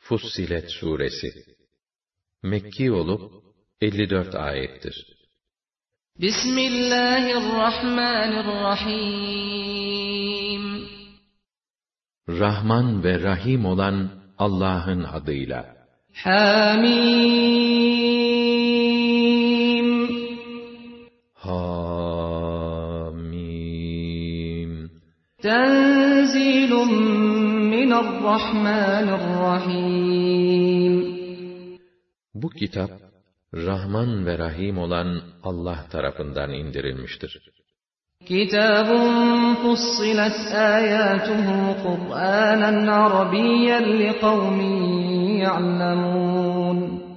Fussilet Suresi Mekki olup 54 ayettir. Bismillahirrahmanirrahim. Rahman ve Rahim olan Allah'ın adıyla. Hamim. Hamim. Tenzilun minarrahmanirrahim. Bu kitap, Rahman ve Rahim olan Allah tarafından indirilmiştir. Kitabun fussilet ayatuhu Kur'anen Arabiyyen liqavmin ya'lemun.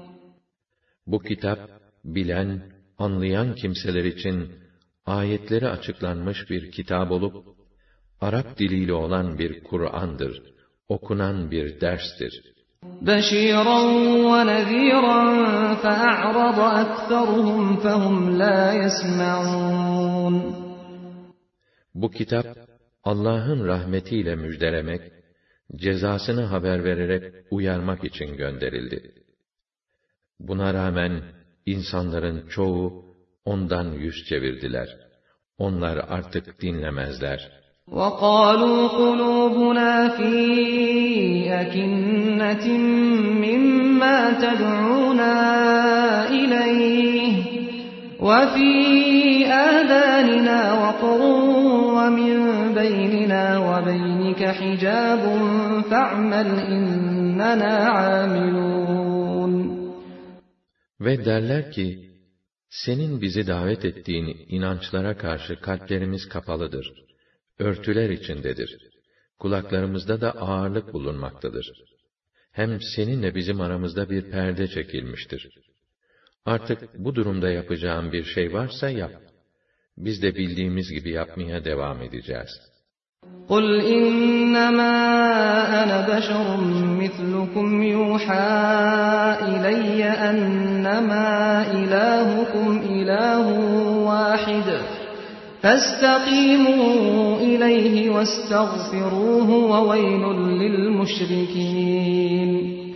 Bu kitap, bilen, anlayan kimseler için ayetleri açıklanmış bir kitap olup, Arap diliyle olan bir Kur'an'dır, okunan bir derstir. بَشِيرًا وَنَذِيرًا فَأَعْرَضَ أَكْثَرُهُمْ فَهُمْ لَا يَسْمَعُونَ. Bu kitap, Allah'ın rahmetiyle müjdelemek, cezasını haber vererek uyarmak için gönderildi. Buna rağmen, insanların çoğu, ondan yüz çevirdiler. Onlar artık dinlemezler. وَقَالُوا قُلُوبُنَا فِي أَكِنَّةٍ مِّمَّا تَدْعُونَا إِلَيْهِ وَفِي آذَانِنَا وَقْرٌ وَمِن بَيْنِنَا وَبَيْنِكَ حِجَابٌ فَاعْمَلْ إِنَّنَا عَامِلُونَ. Ve derler ki, senin bizi davet ettiğin inançlara karşı kalplerimiz kapalıdır. Örtüler içindedir. Kulaklarımızda da ağırlık bulunmaktadır. Hem seninle bizim aramızda bir perde çekilmiştir. Artık bu durumda yapacağın bir şey varsa yap. Biz de bildiğimiz gibi yapmaya devam edeceğiz. قُلْ إِنَّمَا أَنَا بَشَرٌ مِثْلُكُمْ يُوحَى إِلَيَّ أَنَّمَا إِلَٰهُكُمْ إِلَٰهٌ وَاحِدٌ فَاسْتَقِيمُوا إِلَيْهِ وَاسْتَغْفِرُوهُ وَوَيْلٌ لِلْمُشْرِكِينَ.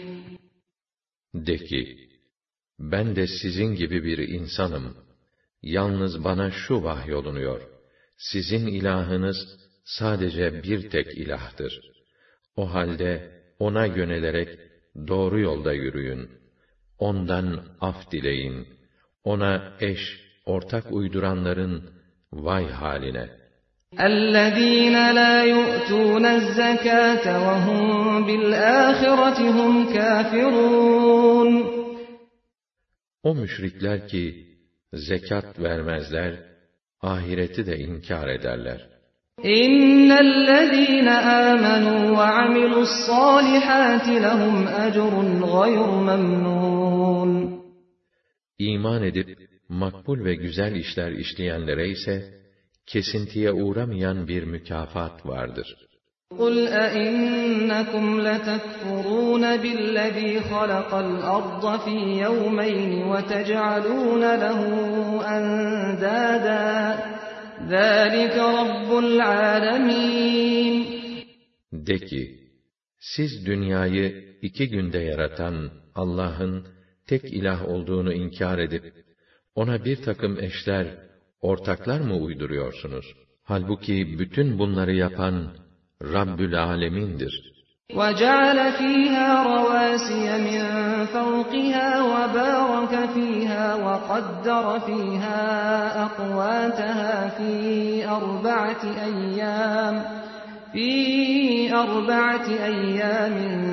De ki, ben de sizin gibi bir insanım. Yalnız bana şu vahyolunuyor. Sizin ilahınız sadece bir tek ilahtır. O halde ona yönelerek doğru yolda yürüyün. Ondan af dileyin. Ona eş, ortak uyduranların vay haline. اَلَّذ۪ينَ لَا يُؤْتُونَ الزَّكَاةَ وَهُمْ بِالْآخِرَةِ هُمْ كَافِرُونَ. O müşrikler ki, zekat vermezler, ahireti de inkar ederler. اِنَّ الَّذ۪ينَ آمَنُوا وَعَمِلُوا الصَّالِحَاتِ لَهُمْ أَجْرٌ غَيْرُ مَمْنُونَ. İman edip, makbul ve güzel işler işleyenlere ise, kesintiye uğramayan bir mükafat vardır. قُلْ أَئِنَّكُمْ لَتَكْفُرُونَ بِالَّذ۪ي خَلَقَ الْأَرْضَ فِي يَوْمَيْنِ وَتَجْعَلُونَ لَهُ أَنْدَادًا ذَٰلِكَ رَبُّ الْعَالَمِينَ. De ki, siz dünyayı 2 günde yaratan Allah'ın tek ilah olduğunu inkar edip, ona bir takım eşler, ortaklar mı uyduruyorsunuz? Halbuki bütün bunları yapan Rabbül Alemin'dir. وَجَعَلَ فِيهَا رَوَاسِيَ مِنْ فَوْقِهَا وَبَارَكَ فِيهَا وَقَدَّرَ فِيهَا أَقْوَاتَهَا في 4 أيام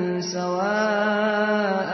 سواء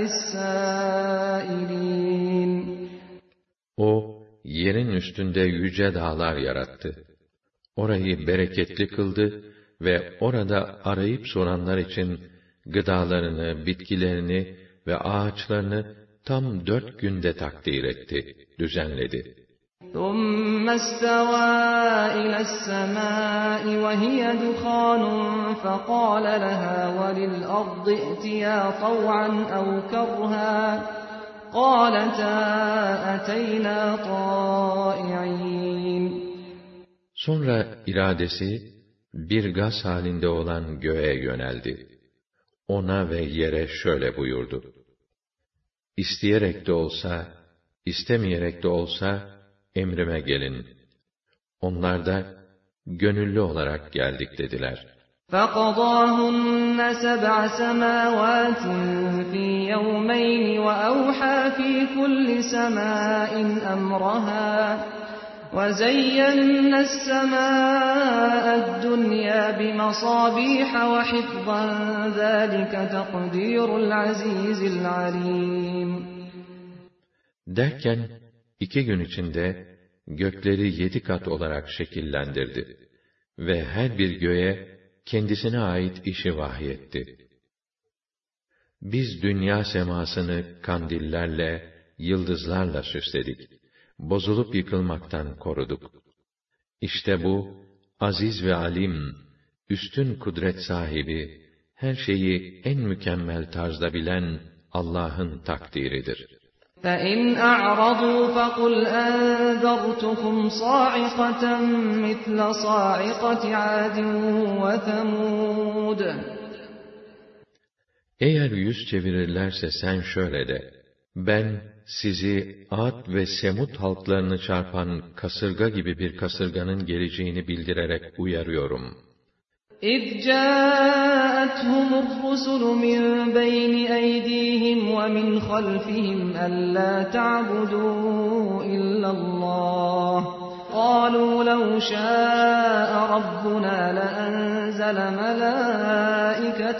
للسائلين. O, yerin üstünde yüce dağlar yarattı. Orayı bereketli kıldı ve orada arayıp soranlar için gıdalarını, bitkilerini ve ağaçlarını tam 4 günde takdir etti, düzenledi. ثُمَّ اسْتَوَى إِلَى السَّمَاءِ وَهِيَ دُخَانٌ فَقَالَ لَهَا وَلِلْأَرْضِ ائْتِيَا طَوْعًا أَوْ كَرْهًا قَالَتَا أَتَيْنَا طَائِعِينَ. Sonra iradesi bir gaz halinde olan göğe yöneldi. ona ve yere şöyle buyurdu: İsteyerek de olsa, istemeyerek de olsa, emrime gelin. Onlar da, gönüllü olarak geldik dediler. فَقَضَاهُنَّ سَبْعَ سَمَاوَاتٍ فِي يَوْمَيْنِ وَأَوْحَى فِي كُلِّ سَمَاءٍ أَمْرَهَا وَزَيَّنَّا السَّمَاءَ الدُّنْيَا بِمَصَابِيحَ وَحِفْظًا ذَٰلِكَ تَقْدِيرُ الْعَزِيزِ الْعَلِيمِ. Derken, 2 gün içinde gökleri 7 kat olarak şekillendirdi ve her bir göğe kendisine ait işi vahyetti. Biz dünya semasını kandillerle, yıldızlarla süsledik. Bozulup yıkılmaktan koruduk. İşte bu, aziz ve alim, üstün kudret sahibi, her şeyi en mükemmel tarzda bilen Allah'ın takdiridir. فَإِنْ أَعْرَضُوا فَقُلْ أَنذَرْتُكُمْ صَاعِقَةً مِثْلَ صَاعِقَةِ عَادٍ وَثَمُودَ. Eğer yüz çevirirlerse sen şöyle de: Ben sizi Ad ve Semud halklarını çarpan kasırga gibi bir kasırganın geleceğini bildirerek uyarıyorum. إِذْ جَاءَتْهُمُ الرُّسُلُ مِنْ بَيْنِ أَيْدِيهِمْ وَمِنْ خَلْفِهِمْ أَلَّا تَعْبُدُوا إِلَّا اللَّهَ قَالُوا لَوْ شَاءَ رَبُّنَا لَأَنزَلَ مَلَائِكَةً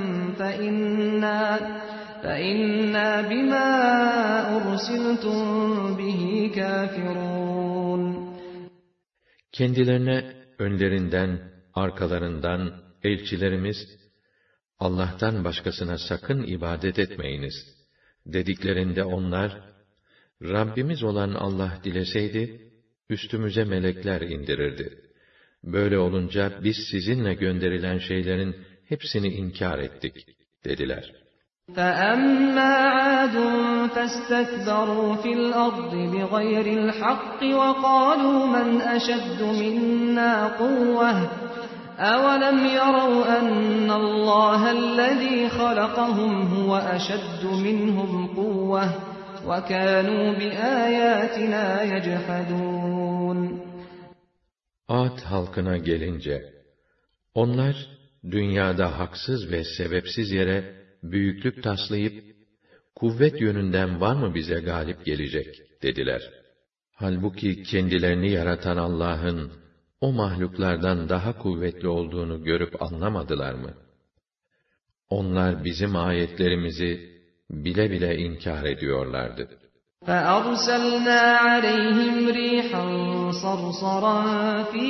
فَإِنَّا بِمَا أُرْسِلْتُمْ بِهِ كَافِرُونَ. Kendilerine önlerinden, arkalarından elçilerimiz, Allah'tan başkasına sakın ibadet etmeyiniz dediklerinde onlar, Rabbimiz olan Allah dileseydi, üstümüze melekler indirirdi. Böyle olunca biz sizinle gönderilen şeylerin hepsini inkar ettik dediler. فَأَمَّا عَادٌ فَاسْتَكْبَرُوا فِي الْأَرْضِ بِغَيْرِ الْحَقِّ وَقَالُوا مَنْ أَشَدُّ مِنَّا قُوَّةً أَوَلَمْ يَرَوْا أَنَّ اللَّهَ الَّذِي خَلَقَهُمْ هُوَ أَشَدُّ مِنْهُمْ قُوَّةً وَكَانُوا بِآيَاتِنَا يَجْحَدُونَ. Ad halkına gelince, onlar dünyada haksız ve sebepsiz yere büyüklük taslayıp, kuvvet yönünden var mı bize galip gelecek dediler. Halbuki kendilerini yaratan Allah'ın o mahluklardan daha kuvvetli olduğunu görüp anlamadılar mı? Onlar bizim ayetlerimizi bile bile inkar ediyorlardı. فَأَرْسَلْنَا عَلَيْهِمْ رِيحًا صَرْصَرًا فِي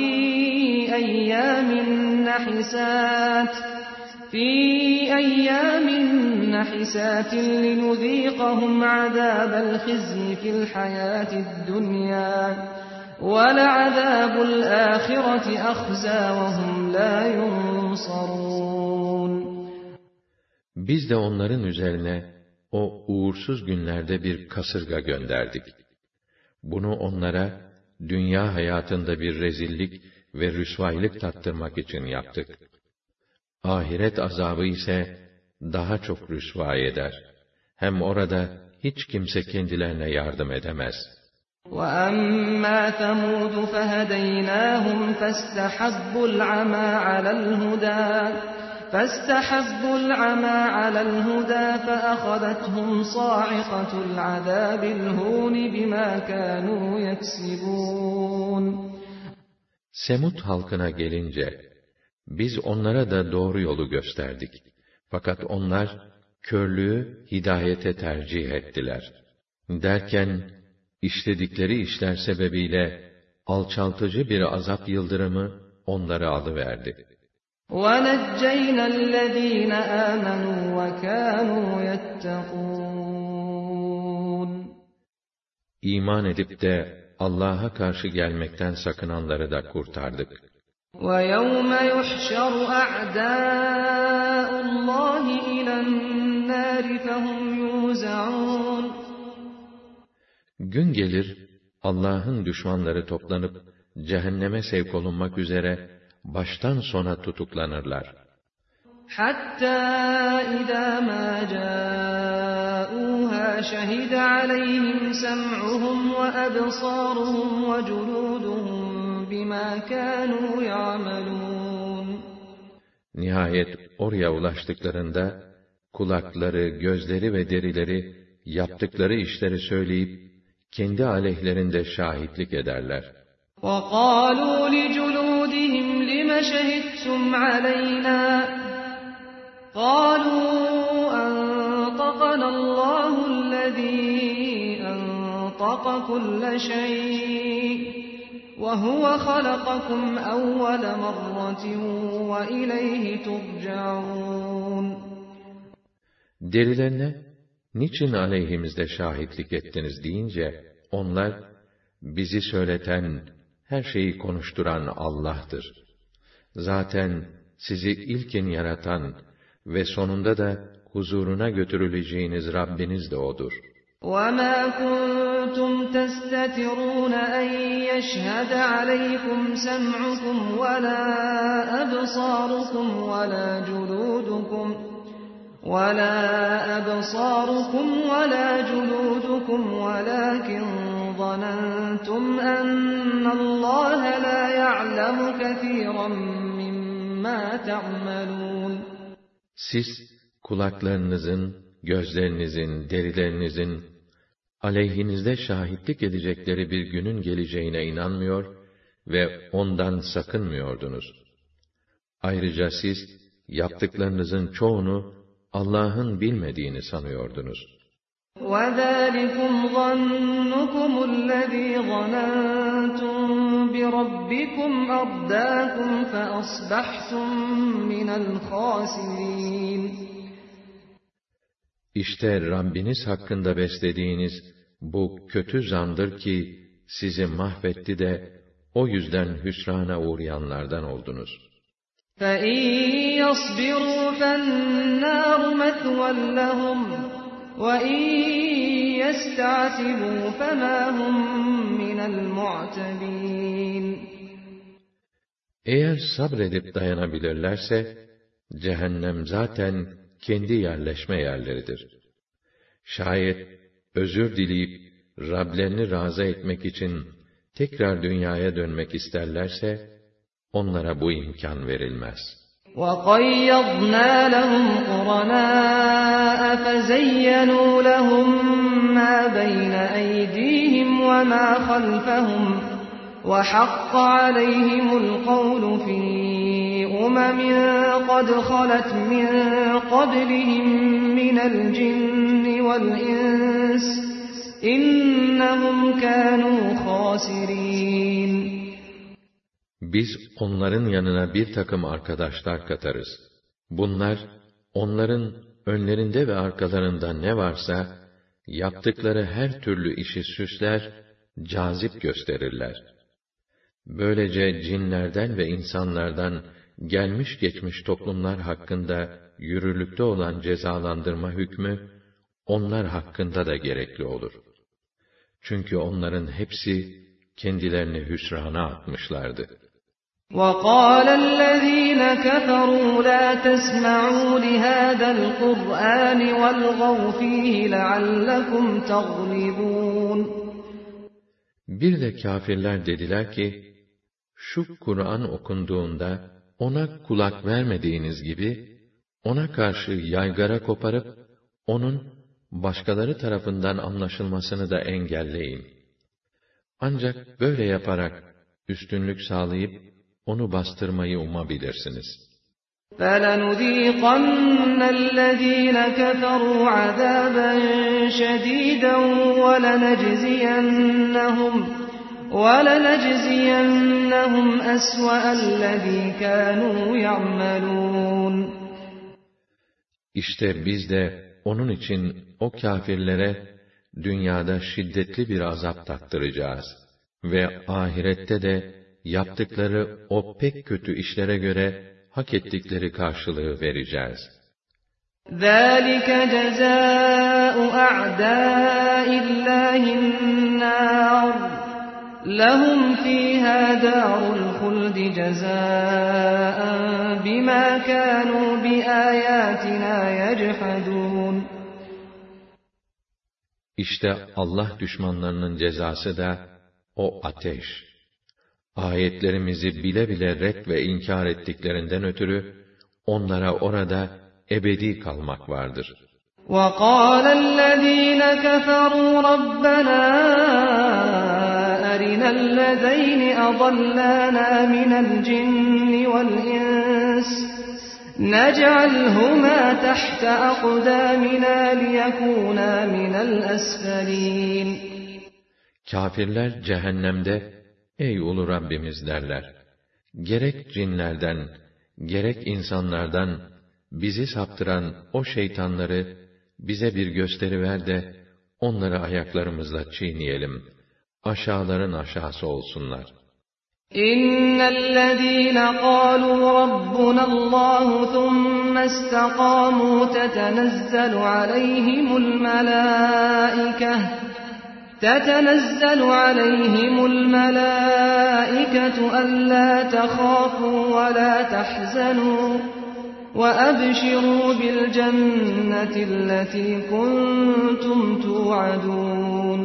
أَيَّامٍ نَحِسَاتٍ لِنُذِيقَهُمْ عَذَابَ الْخِزْيِ فِي الْحَيَاةِ الدُّنْيَا وَلَعَذَابُ الْآخِرَةِ أَخْزَىٰ وَهُمْ لَا يُنصَرُونَ. Biz de onların üzerine o uğursuz günlerde bir kasırga gönderdik. Bunu onlara dünya hayatında bir rezillik ve rüsvaylık tattırmak için yaptık. Ahiret azabı ise daha çok rüsva eder. Hem orada hiç kimse kendilerine yardım edemez. وَأَمَّا ثَمُودُ فَهَدَيْنَاهُمْ فَاسْتَحَبُّوا الْعَمَى عَلَى الْهُدَى فَأَخَذَتْهُمْ صَاعِقَةُ الْعَذَابِ الْهُونِ بِمَا كَانُوا يَكْسِبُونَ. Semud halkına gelince, biz onlara da doğru yolu gösterdik. Fakat onlar, körlüğü hidayete tercih ettiler. Derken, işledikleri işler sebebiyle, alçaltıcı bir azap yıldırımı onları alıverdi. وَنَجَّيْنَا الَّذ۪ينَ آمَنُوا وَكَانُوا يَتَّقُونَ. İman edip de Allah'a karşı gelmekten sakınanları da kurtardık. وَيَوْمَ يُحْشَرُ أَعْدَاءُ اللّٰهِ إِلَى النَّارِ فَهُمْ يُوزَعُونَ. Gün gelir, Allah'ın düşmanları toplanıp, cehenneme sevk olunmak üzere, baştan sona tutuklanırlar. حتى إذا ما جاءوها شهد عليهم سمعهم وأبصارهم وجلودهم بما كانوا يعملون. Nihayet oraya ulaştıklarında kulakları, gözleri ve derileri yaptıkları işleri söyleyip kendi aleyhlerinde şahitlik ederler. وَقَالُوا لِجُلُودِهِمْ لِمَ شَهِدتُّمْ عَلَيْنَا قَالُوا أَنطَقَنَا اللَّهُ الَّذِي أَنطَقَ كُلَّ شَيْءٍ وَهُوَ خَلَقَكُمْ أَوَّلَ مَرَّةٍ وَإِلَيْهِ تُرْجَعُونَ. Derilerine, niçin aleyhimizde şahitlik ettiniz deyince, onlar, bizi söyleten, her şeyi konuşturan Allah'tır. Zaten sizi ilkin yaratan ve sonunda da huzuruna götürüleceğiniz Rabbiniz de O'dur. وَمَا كُنْتُمْ تَسْتَتِرُونَ أَنْ يَشْهَدَ عَلَيْكُمْ سَمْعُكُمْ وَلَا أَبْصَارُكُمْ وَلَا جُلُودُكُمْ وَلَكِنْ ظَنَنْتُمْ أَنَّ اللَّهَ لَا يَعْلَمُ كَثِيرًا مِّمَّا تَعْمَلُونَ. Siz kulaklarınızın, gözlerinizin, derilerinizin aleyhinizde şahitlik edecekleri bir günün geleceğine inanmıyor ve ondan sakınmıyordunuz. Ayrıca siz yaptıklarınızın çoğunu Allah'ın bilmediğini sanıyordunuz. وَذَٰلِكُمْ ظَنُّكُمُ الَّذ۪ي ظَنَنْتُمْ بِرَبِّكُمْ أَرْدَاكُمْ فَأَصْبَحْتُمْ مِنَ الْخَاسِرِينَ. İşte Rabbiniz hakkında beslediğiniz bu kötü zandır ki sizi mahvetti de o yüzden hüsrana uğrayanlardan oldunuz. فَاِنْ يَصْبِرُوا فَالنَّارُ مَثْوًى لَهُمْ وَاِنْ يَسْتَعْتِبُوا فَمَا هُمْ مِنَ الْمُعْتَبِينَ. Eğer sabredip dayanabilirlerse, cehennem zaten kendi yerleşme yerleridir. Şayet özür dileyip Rablerini razı etmek için tekrar dünyaya dönmek isterlerse, onlara bu imkan verilmez. وَقَيَّضْنَا لَهُمْ قُرَنَاءَ فَزَيَّنُوا لَهُم مَّا بَيْنَ أَيْدِيهِمْ وَمَا خَلْفَهُمْ وَحَقَّ عَلَيْهِمُ الْقَوْلُ فِي أُمَمٍ قَدْ خَلَتْ مِن قَبْلِهِم مِّنَ الْجِنِّ وَالْإِنسِ إِنَّهُمْ كَانُوا خَاسِرِينَ. Biz onların yanına bir takım arkadaşlar katarız. Bunlar, onların önlerinde ve arkalarında ne varsa, yaptıkları her türlü işi süsler, cazip gösterirler. Böylece cinlerden ve insanlardan gelmiş geçmiş toplumlar hakkında yürürlükte olan cezalandırma hükmü, onlar hakkında da gerekli olur. Çünkü onların hepsi kendilerini hüsrana atmışlardı. وَقَالَ الَّذ۪ينَ كَفَرُوا لَا تَسْمَعُوا لِهَذَا الْقُرْآنِ وَالْغَوْا ف۪يهِ لَعَلَّكُمْ تَغْلِبُونَ. Bir de kâfirler dediler ki, şu Kur'an okunduğunda, ona kulak vermediğiniz gibi, ona karşı yaygara koparıp, onun başkaları tarafından anlaşılmasını da engelleyin. Ancak böyle yaparak, üstünlük sağlayıp, onu bastırmayı umabilirsiniz. فَلَنُذ۪يقَنَّ الَّذ۪ينَ كَفَرُوا عَذَابًا شَد۪يدًا وَلَنَجْزِيَنَّهُمْ أَسْوَأَ الَّذ۪ي كَانُوا يَعْمَلُونَ. İşte biz de onun için o kâfirlere dünyada şiddetli bir azap tattıracağız ve ahirette de yaptıkları o pek kötü işlere göre hak ettikleri karşılığı vereceğiz. ذَٰلِكَ جَزَاءُ أَعْدَاءِ اللّٰهِ النَّارُ لَهُمْ ف۪يهَا دَارُ الْخُلْدِ جَزَاءً بِمَا كَانُوا بِآيَاتِنَا يَجْحَدُونَ. İşte Allah düşmanlarının cezası da o ateş. Ayetlerimizi bile bile ret ve inkar ettiklerinden ötürü onlara orada ebedi kalmak vardır. وَقَالَ الَّذ۪ينَ كَفَرُوا رَبَّنَا أَرِنَا الَّذَيْنِ أَضَلَّانَا مِنَ الْجِنِّ وَالْإِنسِ نَجْعَلْهُمَا تَحْتَ أَقْدَامِنَا لِيَكُونَا مِنَ الْأَسْفَلِينَ. Kâfirler cehennemde, ey ulu Rabbimiz derler. Gerek cinlerden, gerek insanlardan bizi saptıran o şeytanları bize bir gösteriver de onları ayaklarımızla çiğneyelim. Aşağıların aşağısı olsunlar. İnnellezîne qâlû rabbunallâhu thumme istaqâmû tetenezzelu aleyhimul melâiketu allâ tehâfû ve lâ tahzenû وَأَبْشِرُوا بِالْجَنَّةِ الَّتِي كُنْتُمْ تُوعَدُونَ.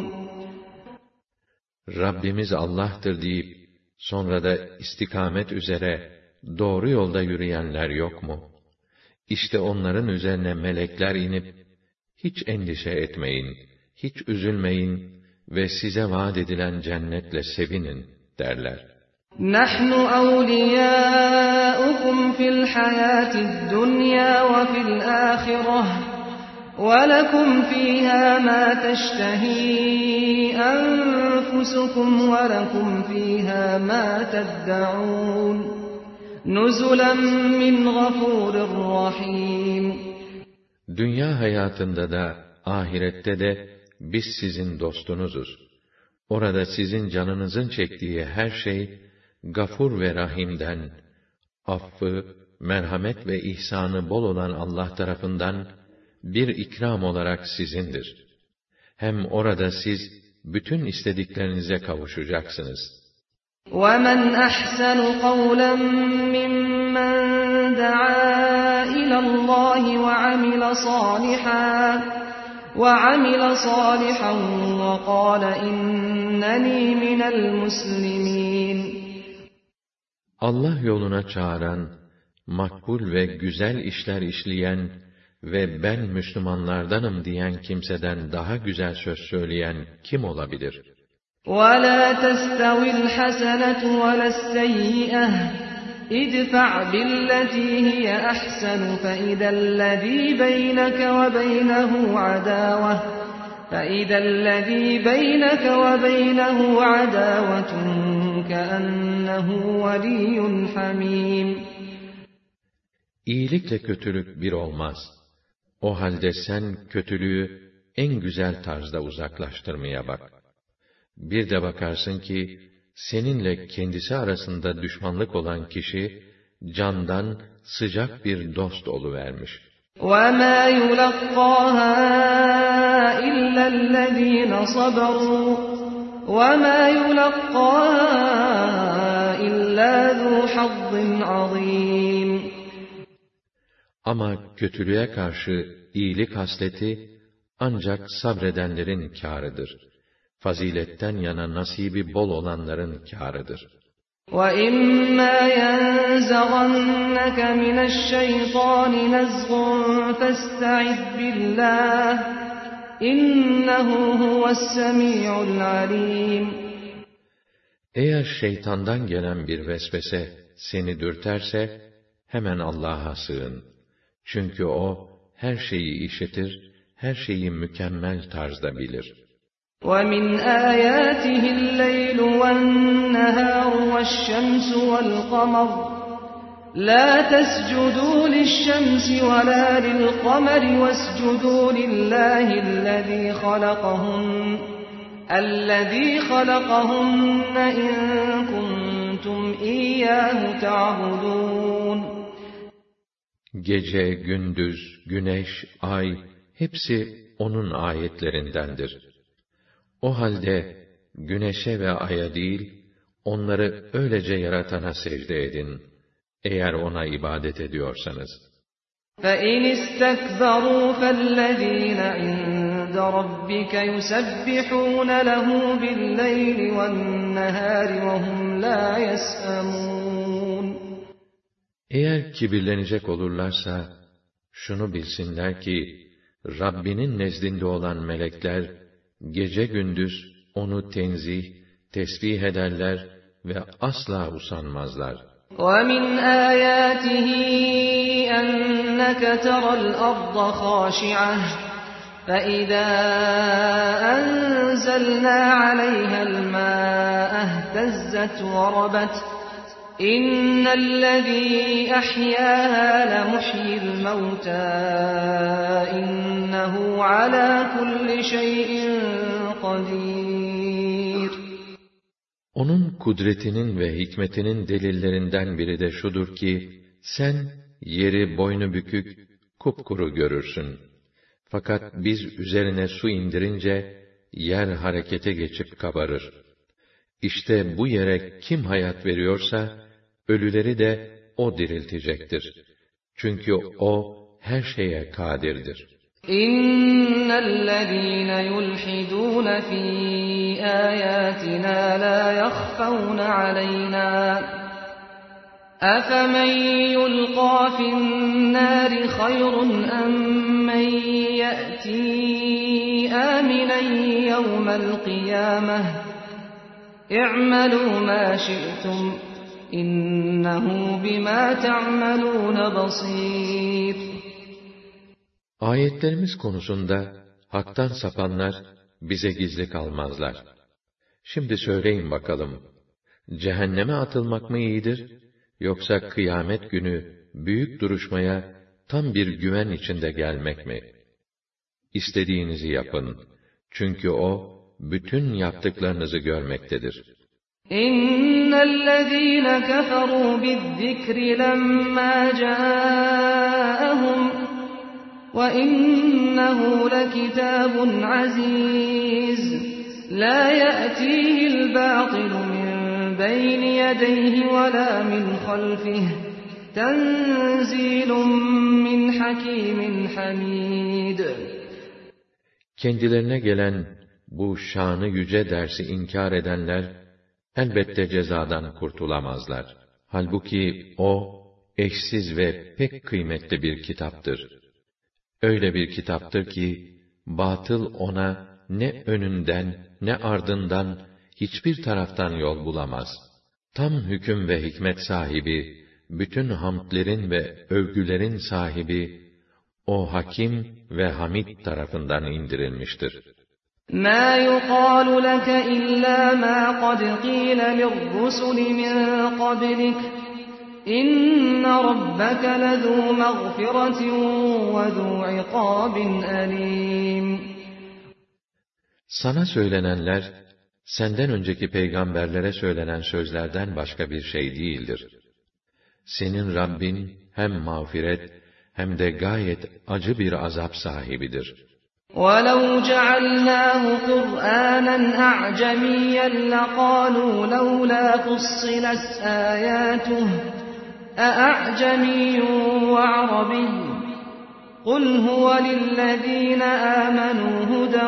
Rabbimiz Allah'tır deyip, sonra da istikamet üzere doğru yolda yürüyenler yok mu? İşte onların üzerine melekler inip, hiç endişe etmeyin, hiç üzülmeyin ve size vaat edilen cennetle sevinin derler. نَحْنُ أَوْلِيَاؤُكُمْ فِي الْحَيَاةِ الدُّنْيَا وَفِي الْآخِرَةِ وَلَكُمْ فِيهَا مَا تَشْتَهِي أَنفُسُكُمْ وَلَكُمْ فِيهَا مَا تَدَّعُونَ نُزُلًا مِّنْ غَفُورٍ رَّحِيمٍ. Dünya hayatında da, ahirette de biz sizin dostunuzuz. Orada sizin canınızın çektiği her şey, Gafur ve Rahim'den, affı, merhamet ve ihsanı bol olan Allah tarafından bir ikram olarak sizindir. Hem orada siz bütün istediklerinize kavuşacaksınız. وَمَنْ أَحْسَنُ قَوْلًا مِّمَّنْ دَعَا إِلَى اللّٰهِ وَعَمِلَ صَالِحًا وَقَالَ إِنَّنِي مِنَ الْمُسْلِمِينَ. Allah yoluna çağıran, makbul ve güzel işler işleyen ve ben Müslümanlardanım diyen kimseden daha güzel söz söyleyen kim olabilir? وَلَا تَسْتَوِي الْحَسَنَةُ وَلَا السَّيِّئَةُ اِدْفَعْ بِالَّتِي هِيَ أَحْسَنُ فَإِذَا الَّذ۪ي بَيْنَكَ وَبَيْنَهُ عَدَاوَةٌ كَأَنَّهُ وَلِيٌّ حَمِيمٌ. İyilikle kötülük bir olmaz. O halde sen kötülüğü en güzel tarzda uzaklaştırmaya bak. Bir de bakarsın ki, seninle kendisi arasında düşmanlık olan kişi, candan sıcak bir dost oluvermiş. وَمَا يُلَقَّاهَا إِلَّا الَّذ۪ينَ صَبَرُوا وَمَا يُلَقَّاهَا إِلَّا ذُو حَظٍّ عَظِيمٍ. Ama kötülüğe karşı iyilik hasleti, ancak sabredenlerin kârıdır. Faziletten yana nasibi bol olanların kârıdır. وَإِمَّا يَنزَغَنَّكَ مِنَ الشَّيْطَانِ نَزْغٌ فَاسْتَعِذْ بِاللّٰهِ إِنَّهُ هُوَ السَّمِيعُ الْعَلِيمُ. Eğer şeytandan gelen bir vesvese seni dürterse, hemen Allah'a sığın. Çünkü O, her şeyi işitir, her şeyi mükemmel tarzda bilir. وَمِنْ آيَاتِهِ اللَّيْلُ وَالنَّهَارُ وَالشَّمْسُ وَالْقَمَرُ لَا تَسْجُدُوا لِلشَّمْسِ وَلَا لِلْقَمَرِ وَاسْجُدُوا لِلَّهِ الَّذِي خَلَقَهُنَّ إِن كُنتُمْ إِيَّاهُ تَعْبُدُونَ. Gece, gündüz, güneş, ay, hepsi O'nun ayetlerindendir. O halde güneşe ve aya değil, onları öylece yaratana secde edin, eğer ona ibadet ediyorsanız. فَاِنِ اسْتَكْبَرُوا فَالَّذ۪ينَ عِنْدَ رَبِّكَ يُسَبِّحُونَ لَهُ بِاللَّيْلِ وَالنَّهَارِ وَهُمْ لَا يَسْأَمُونَ Eğer kibirlenecek olurlarsa, şunu bilsinler ki, Rabbinin nezdinde olan melekler, gece gündüz onu tenzih, tesbih ederler ve asla usanmazlar. وَمِنْ آيَاتِهِ أَنَّكَ تَرَى الْأَرْضَ خَاشِعَةً فَإِذَا أَنزَلْنَا عَلَيْهَا الْمَاءَ اهْتَزَّتْ وَرَبَتْ إِنَّ الَّذِي أَحْيَاهَا لَمُحْيِي الْمَوْتَى إِنَّهُ عَلَى كُلِّ شَيْءٍ قَدِيرٌ Onun kudretinin ve hikmetinin delillerinden biri de şudur ki, sen yeri boynu bükük, kupkuru görürsün. Fakat biz üzerine su indirince, yer harekete geçip kabarır. İşte bu yere kim hayat veriyorsa, ölüleri de o diriltecektir. Çünkü o, her şeye kadirdir. İnnellezîne yulhidûne fî âyâtinâ lâ yakhfawne aleynâ أَفَمَنْ يُلْقَى فِي النَّارِ خَيْرٌ أَمَّنْ يَأْتِي آمِنًا يَوْمَ الْقِيَامَةِ اِعْمَلُوا مَا شِئْتُمْ إِنَّهُ بِمَا تَعْمَلُونَ بَصِيرٌ Ayetlerimiz konusunda haktan sapanlar bize gizli kalmazlar. Şimdi söyleyin bakalım, cehenneme atılmak mı iyidir, yoksa kıyamet günü büyük duruşmaya tam bir güven içinde gelmek mi? İstediğinizi yapın. Çünkü o, bütün yaptıklarınızı görmektedir. İnnellezîne keferû bizzikri lemmâ câehum ve innehu lekitâbun azîz lâ ye'tîhil bâtilu min بَيْنِ يَدَيْهِ وَلَا مِنْ خَلْفِهِ تَنْزِيلٌ مِّنْ حَكِيمٍ حَمِيدٍ Kendilerine gelen bu şanı yüce dersi inkar edenler, elbette cezadan kurtulamazlar. Halbuki o, eşsiz ve pek kıymetli bir kitaptır. Öyle bir kitaptır ki, batıl ona ne önünden ne ardından, hiçbir taraftan yol bulamaz. Tam hüküm ve hikmet sahibi, bütün hamdlerin ve övgülerin sahibi, o Hakim ve Hamid tarafından indirilmiştir. مَا يُقَالُ لَكَ إِلَّا مَا قَدْ قِيلَ لِلرُّسُلِ مِنْ قَبْلِكَ إِنَّ رَبَّكَ لَذُو مَغْفِرَةٍ وَذُو عِقَابٍ أَلِيمٍ Sana söylenenler, senden önceki peygamberlere söylenen sözlerden başka bir şey değildir. Senin Rabbin hem mağfiret hem de gayet acı bir azap sahibidir. وَلَوْ جَعَلْنَاهُ قُرْآنًا أَعْجَمِيًّا لَقَالُوا لَوْلَا فُصِّلَتْ آيَاتُهُ أَأَعْجَمِيٌّ وَعَرَبِيٌّ قُلْ هُوَ لِلَّذِينَ آمَنُوا هُدًى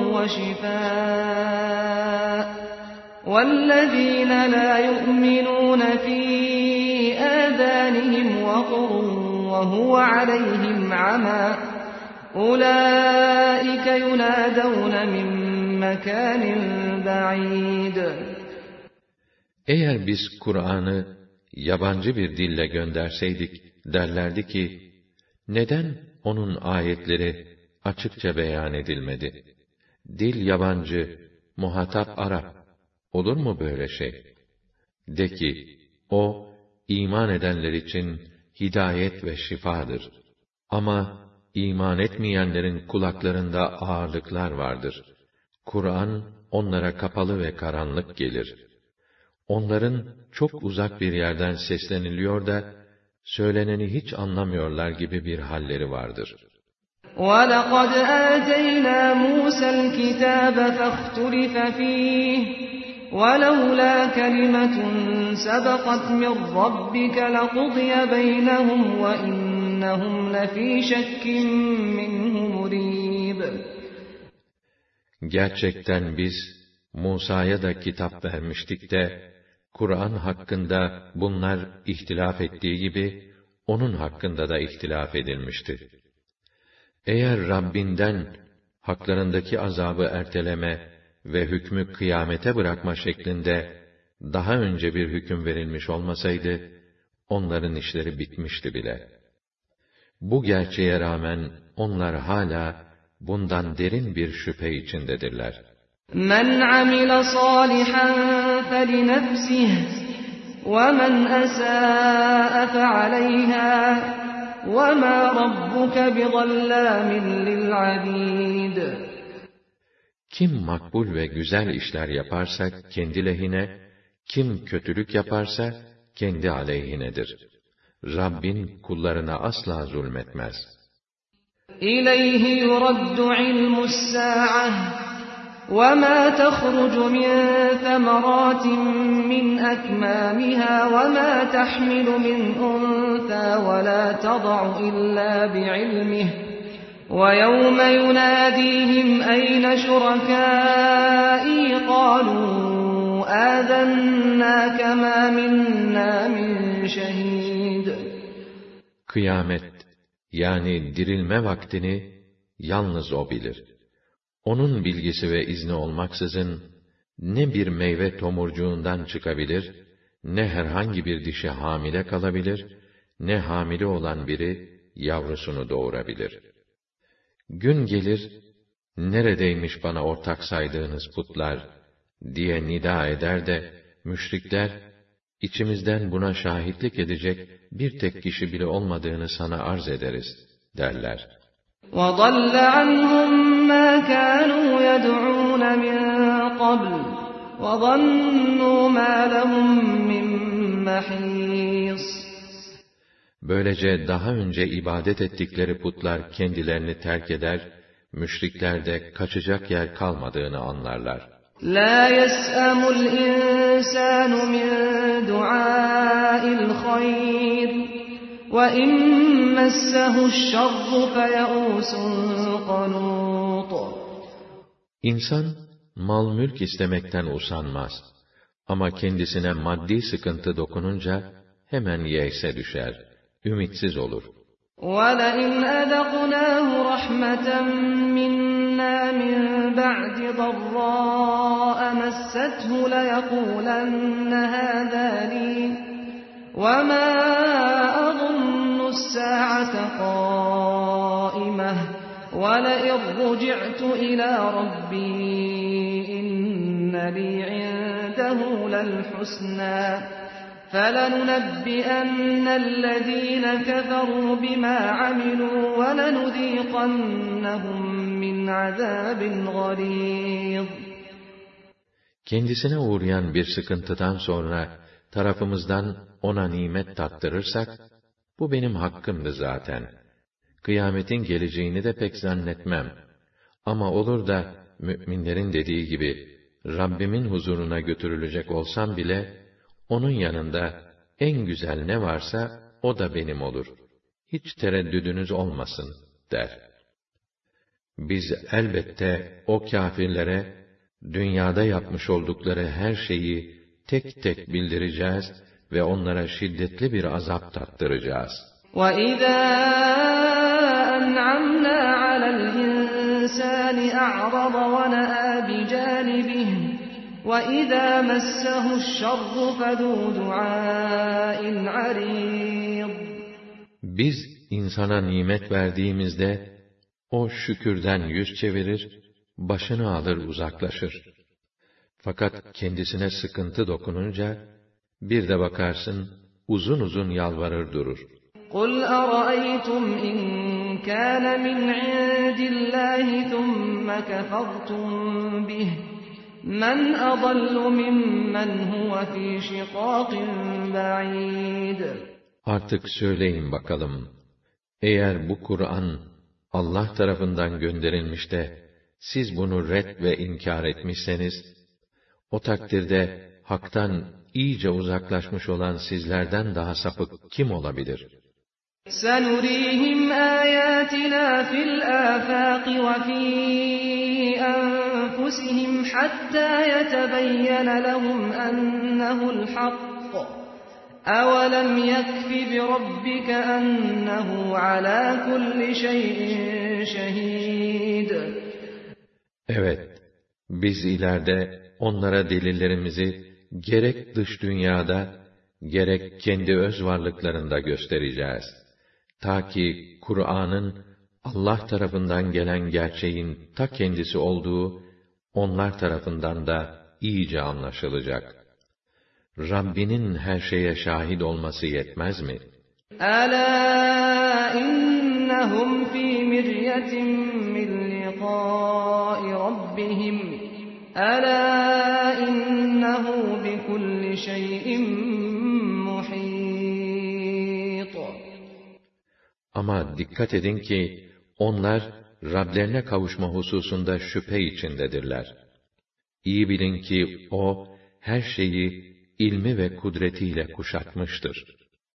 وَشِفَاءٌ وَالَّذِينَ لَا يُؤْمِنُونَ فِي آذَانِهِمْ وَقْرٌ وَهُوَ عَلَيْهِمْ عَمًى أُولَٰئِكَ يُنَادَوْنَ مِنْ مَكَانٍ بَعِيدٍ Eğer biz Kur'an'ı yabancı bir dille gönderseydik, derlerdi ki, neden onun ayetleri açıkça beyan edilmedi? Dil yabancı, muhatap Arap. Olur mu böyle şey? De ki, o, iman edenler için hidayet ve şifadır. Ama iman etmeyenlerin kulaklarında ağırlıklar vardır. Kur'an, onlara kapalı ve karanlık gelir. Onların çok uzak bir yerden sesleniliyor da, söyleneni hiç anlamıyorlar gibi bir halleri vardır. وَلَقَدْ آتَيْنَا مُوسَى الْكِتَابَ فَاخْتُلِفَ فِيهِ وَلَوْلَا كَلِمَةٌ سَبَقَتْ مِنْ رَبِّكَ لَقُضِيَ بَيْنَهُمْ وَإِنَّهُمْ لَفِي شَكٍّ مِّنْهُ مُرِيبٍ. Gerçekten biz Musa'ya da kitap vermiştik de, Kur'an hakkında bunlar ihtilaf ettiği gibi, onun hakkında da ihtilaf edilmişti. Eğer Rabbinden haklarındaki azabı erteleme ve hükmü kıyamete bırakma şeklinde daha önce bir hüküm verilmiş olmasaydı, onların işleri bitmişti bile. Bu gerçeğe rağmen onlar hala bundan derin bir şüphe içindedirler. مَنْ عَمِلَ صَالِحًا فَلِنَفْسِهِ وَمَنْ أَسَاءَ فَعَلَيْهَا وَمَا رَبُّكَ بِظَلَّامٍ لِلْعَبِيدِ. Kim makbul ve güzel işler yaparsa kendi lehine, kim kötülük yaparsa kendi aleyhinedir. Rabbin kullarına asla zulmetmez. إِلَيْهِ يُرَدُّ عِلْمُ السَّاعَةِ وَمَا تَخْرُجُ مِنْ ثَمَرَاتٍ مِنْ أَكْمَامِهَا وَمَا تَحْمِلُ مِنْ أُنْثَى وَلَا تَضَعُ إِلَّا بِعِلْمِهِ وَيَوْمَ يُنَادِيهِمْ أَيْنَ شُرَكَائِي قَالُوا آذَنَّاكَ مَا مِنَّا مِنْ شَهِيدٍ. Kıyamet, yani dirilme vaktini yalnız O bilir. Onun bilgisi ve izni olmaksızın, ne bir meyve tomurcuğundan çıkabilir, ne herhangi bir dişi hamile kalabilir, ne hamile olan biri yavrusunu doğurabilir. Gün gelir, neredeymiş bana ortak saydığınız putlar, diye nida eder de, müşrikler, içimizden buna şahitlik edecek bir tek kişi bile olmadığını sana arz ederiz, derler. وَضَلَّ عَنْهُمْ مَا كَانُوا يَدْعُونَ مِنْ قَبْلُ وَظَنُّوا مَا لَهُمْ مِنْ مَحِيصٍ. Böylece daha önce ibadet ettikleri putlar kendilerini terk eder, müşrikler de kaçacak yer kalmadığını anlarlar. لَا يَسْأَمُ الْإِنْسَانُ مِنْ دُعَاءِ الْخَيْرِ وَإِنْ مَسَّهُ الشَّرُّ فَيَئُوسٌ قَنُوطٌ. İnsan, mal mülk istemekten usanmaz. Ama kendisine maddi sıkıntı dokununca, hemen yeyse düşer, ümitsiz olur. وَلَئِنْ أَذَقْنَاهُ رَحْمَةً مِنَّا مِنْ بَعْدِ ضَرَّاءَ مَسَّتْهُ لَيَقُولَنَّ هَذَا لِي وَمَا أَظُنُّ السَّاعَةَ قَائِمَةً وَلَئِنْ رُجِعْتُ إِلَى رَبِّي إِنَّ لِي عِندَهُ لَلْحُسْنَى فَلَنُنَبِّئَنَّ الَّذِينَ كَفَرُوا بِمَا عَمِلُوا وَلَنُذِيقَنَّهُمْ مِنْ عَذَابٍ غَلِيظٍ. Kendisine uğrayan bir sıkıntıdan sonra, tarafımızdan ona nimet tattırırsak, bu benim hakkımdı zaten. Kıyametin geleceğini de pek zannetmem. Ama olur da, müminlerin dediği gibi, Rabbimin huzuruna götürülecek olsam bile, onun yanında en güzel ne varsa o da benim olur. Hiç tereddüdünüz olmasın, der. Biz elbette o kâfirlere dünyada yapmış oldukları her şeyi tek tek bildireceğiz ve onlara şiddetli bir azap tattıracağız. وَإِذَا أَنْعَمْنَا عَلَى الْإِنْسَانِ أَعْرَضَ وَنَأَىٰ بِجَانِبِهِ وَإِذَا مَسَّهُ الشَّرُّ فَذُو دُعَاءٍ عَرِيضٍ. Biz insana nimet verdiğimizde, o şükürden yüz çevirir, başını alır uzaklaşır. Fakat kendisine sıkıntı dokununca, bir de bakarsın, uzun uzun yalvarır durur. قُلْ أَرَأَيْتُمْ إِنْ كَانَ مِنْ عِنْدِ اللّٰهِ ثُمَّ كَفَرْتُمْ بِهِ مَنْ أَضَلُّ مِمَّنْ هُوَ فِي شِقَاقٍ بَعِيدٍ. Artık söyleyin bakalım, eğer bu Kur'an Allah tarafından gönderilmiş de, siz bunu red ve inkar etmişseniz, O takdirde haktan iyice uzaklaşmış olan sizlerden daha sapık kim olabilir? سَنُرِيهِمْ آيَاتِنَا فِي الْآفَاقِ وَفِي أَنفُسِهِمْ حَتَّى يَتَبَيَّنَ لَهُمْ أَنَّهُ الْحَقُّ أَوَلَمْ يَكْفِ بِرَبِّكَ أَنَّهُ عَلَى كُلِّ شَيْءٍ شَهِيدٌ. Evet, biz ileride onlara delillerimizi gerek dış dünyada, gerek kendi öz varlıklarında göstereceğiz. Ta ki Kur'an'ın Allah tarafından gelen gerçeğin ta kendisi olduğu, onlar tarafından da iyice anlaşılacak. Rabbinin her şeye şahit olması yetmez mi? أَلَا إِنَّهُمْ فِي مِرْيَةٍ مِّن لِقَاءِ رَبِّهِمْ أَلَا إِنَّهُ بِكُلِّ شَيْءٍ مُحِيطٌ. Ama dikkat edin ki, onlar Rablerine kavuşma hususunda şüphe içindedirler. İyi bilin ki O, her şeyi ilmi ve kudretiyle kuşatmıştır.